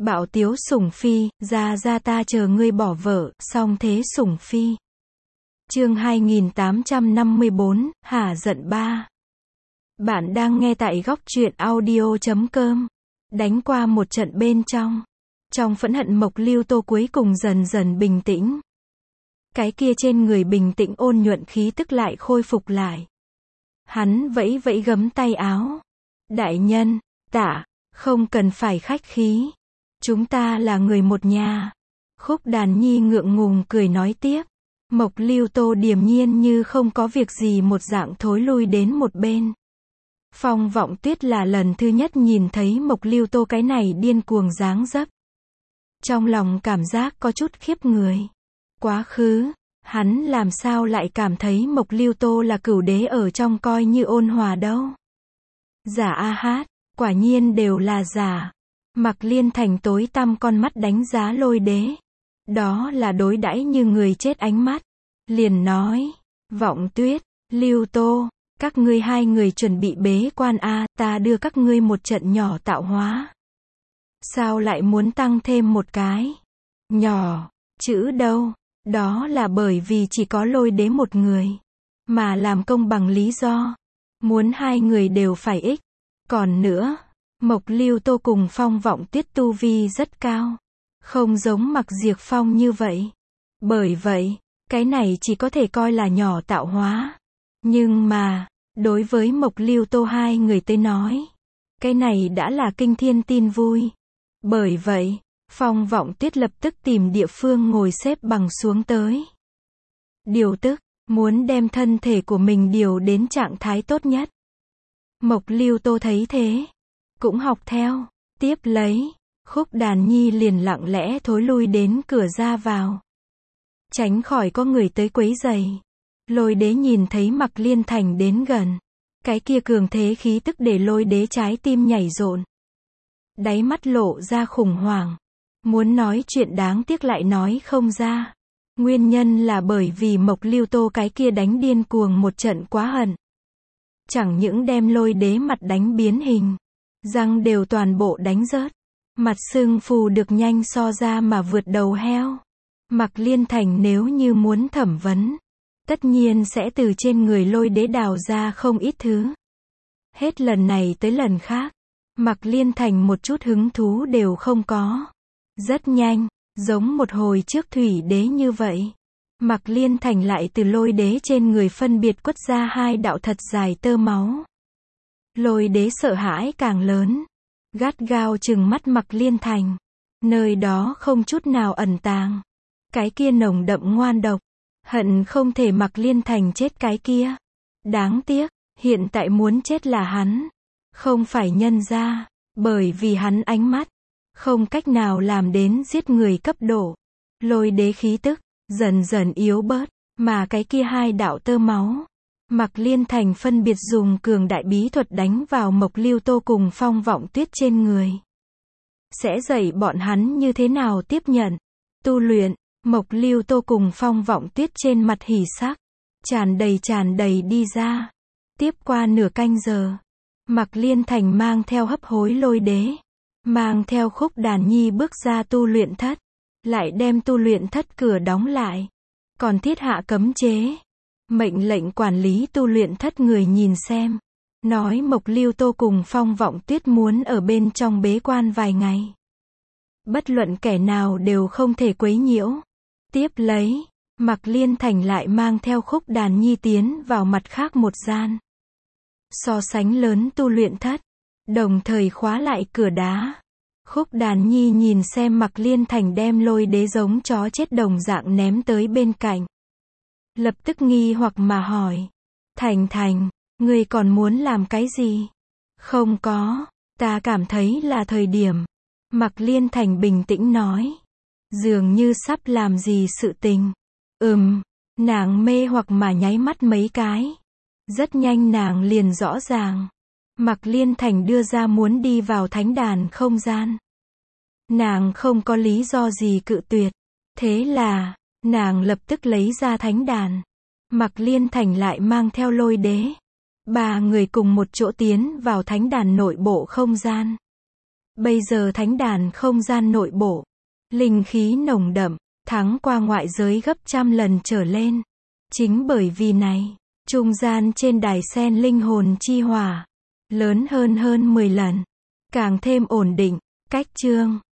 Bạo tiếu sủng phi, ra ta chờ ngươi bỏ vợ, song thế sủng phi. Chương 2854, hả giận 3. Bạn đang nghe tại góc truyện audio.com. Đánh qua một trận bên trong phẫn hận Mộc Lưu Tô cuối cùng dần dần bình tĩnh. Cái kia trên người bình tĩnh ôn nhuận khí tức lại khôi phục lại. Hắn vẫy vẫy gấm tay áo. Đại nhân, tạ, không cần phải khách khí. Chúng ta là người một nhà. Khúc Đàn Nhi ngượng ngùng cười nói tiếp. Mộc Lưu Tô điềm nhiên như không có việc gì một dạng thối lui đến một bên. Phong Vọng Tuyết là lần thứ nhất nhìn thấy Mộc Lưu Tô cái này điên cuồng dáng dấp. Trong lòng cảm giác có chút khiếp người. Quá khứ, hắn làm sao lại cảm thấy Mộc Lưu Tô là cửu đế ở trong coi như ôn hòa đâu. Giả a hát, quả nhiên đều là giả. Mạc Liên Thành tối tăm con mắt đánh giá Lôi Đế. Đó là đối đãi như người chết ánh mắt. Liền nói, Vọng Tuyết, Lưu Tô, các ngươi hai người chuẩn bị bế quan a, ta đưa các ngươi một trận nhỏ tạo hóa. Sao lại muốn tăng thêm một cái? Nhỏ, chữ đâu? Đó là bởi vì chỉ có Lôi Đế một người. Mà làm công bằng lý do. Muốn hai người đều phải ích. Còn nữa, Mộc Lưu Tô cùng Phong Vọng Tuyết tu vi rất cao. Không giống Mạc Diệp Phong như vậy. Bởi vậy, cái này chỉ có thể coi là nhỏ tạo hóa. Nhưng mà, đối với Mộc Lưu Tô hai người tới nói, cái này đã là kinh thiên tin vui. Bởi vậy, Phong Vọng Tuyết lập tức tìm địa phương ngồi xếp bằng xuống tới. Điều tức, muốn đem thân thể của mình điều đến trạng thái tốt nhất. Mộc Lưu Tô thấy thế, cũng học theo, tiếp lấy, Khúc Đàn Nhi liền lặng lẽ thối lui đến cửa ra vào. Tránh khỏi có người tới quấy rầy. Lôi Đế nhìn thấy Mạc Liên Thành đến gần. Cái kia cường thế khí tức để Lôi Đế trái tim nhảy rộn. Đáy mắt lộ ra khủng hoảng. Muốn nói chuyện đáng tiếc lại nói không ra. Nguyên nhân là bởi vì Mộc Lưu Tô cái kia đánh điên cuồng một trận quá hận. Chẳng những đem Lôi Đế mặt đánh biến hình. Răng đều toàn bộ đánh rớt. Mặt sưng phù được nhanh so ra mà vượt đầu heo. Mạc Liên Thành nếu như muốn thẩm vấn, tất nhiên sẽ từ trên người Lôi Đế đào ra không ít thứ. Hết lần này tới lần khác, Mạc Liên Thành một chút hứng thú đều không có. Rất nhanh, giống một hồi trước Thủy Đế như vậy. Mạc Liên Thành lại từ Lôi Đế trên người phân biệt quất ra hai đạo thật dài tơ máu. Lôi Đế sợ hãi càng lớn. Gắt gao trừng mắt Mạc Liên Thành. Nơi đó không chút nào ẩn tàng. Cái kia nồng đậm ngoan độc. Hận không thể Mạc Liên Thành chết cái kia. Đáng tiếc, hiện tại muốn chết là hắn. Không phải nhân ra. Bởi vì hắn ánh mắt. Không cách nào làm đến giết người cấp độ. Lôi Đế khí tức, dần dần yếu bớt. Mà cái kia hai đạo tơ máu. Mạc Liên Thành phân biệt dùng cường đại bí thuật đánh vào Mộc Lưu Tô cùng Phong Vọng Tuyết trên người. Sẽ dạy bọn hắn như thế nào tiếp nhận, tu luyện. Mộc Lưu Tô cùng Phong Vọng Tuyết trên mặt hỉ sắc, tràn đầy đi ra. Tiếp qua nửa canh giờ, Mạc Liên Thành mang theo hấp hối Lôi Đế, mang theo Khúc Đàn Nhi bước ra tu luyện thất, lại đem tu luyện thất cửa đóng lại, còn thiết hạ cấm chế. Mệnh lệnh quản lý tu luyện thất người nhìn xem. Nói Mộc Lưu Tô cùng Phong Vọng Tuyết muốn ở bên trong bế quan vài ngày. Bất luận kẻ nào đều không thể quấy nhiễu. Tiếp lấy, Mạc Liên Thành lại mang theo Khúc Đàn Nhi tiến vào mặt khác một gian. So sánh lớn tu luyện thất. Đồng thời khóa lại cửa đá. Khúc Đàn Nhi nhìn xem Mạc Liên Thành đem Lôi Đế giống chó chết đồng dạng ném tới bên cạnh. Lập tức nghi hoặc mà hỏi. Thành, ngươi còn muốn làm cái gì? Không có, ta cảm thấy là thời điểm. Mạc Liên Thành bình tĩnh nói. Dường như sắp làm gì sự tình. Nàng mê hoặc mà nháy mắt mấy cái. Rất nhanh nàng liền rõ ràng. Mạc Liên Thành đưa ra muốn đi vào thánh đàn không gian. Nàng không có lý do gì cự tuyệt. Thế là, nàng lập tức lấy ra thánh đàn. Mạc Liên Thành lại mang theo Lôi Đế. Ba người cùng một chỗ tiến vào thánh đàn nội bộ không gian. Bây giờ thánh đàn không gian nội bộ, linh khí nồng đậm, thắng qua ngoại giới gấp trăm lần trở lên. Chính bởi vì này, trung gian trên đài sen linh hồn chi hỏa, lớn hơn 10 lần, càng thêm ổn định. Cách chương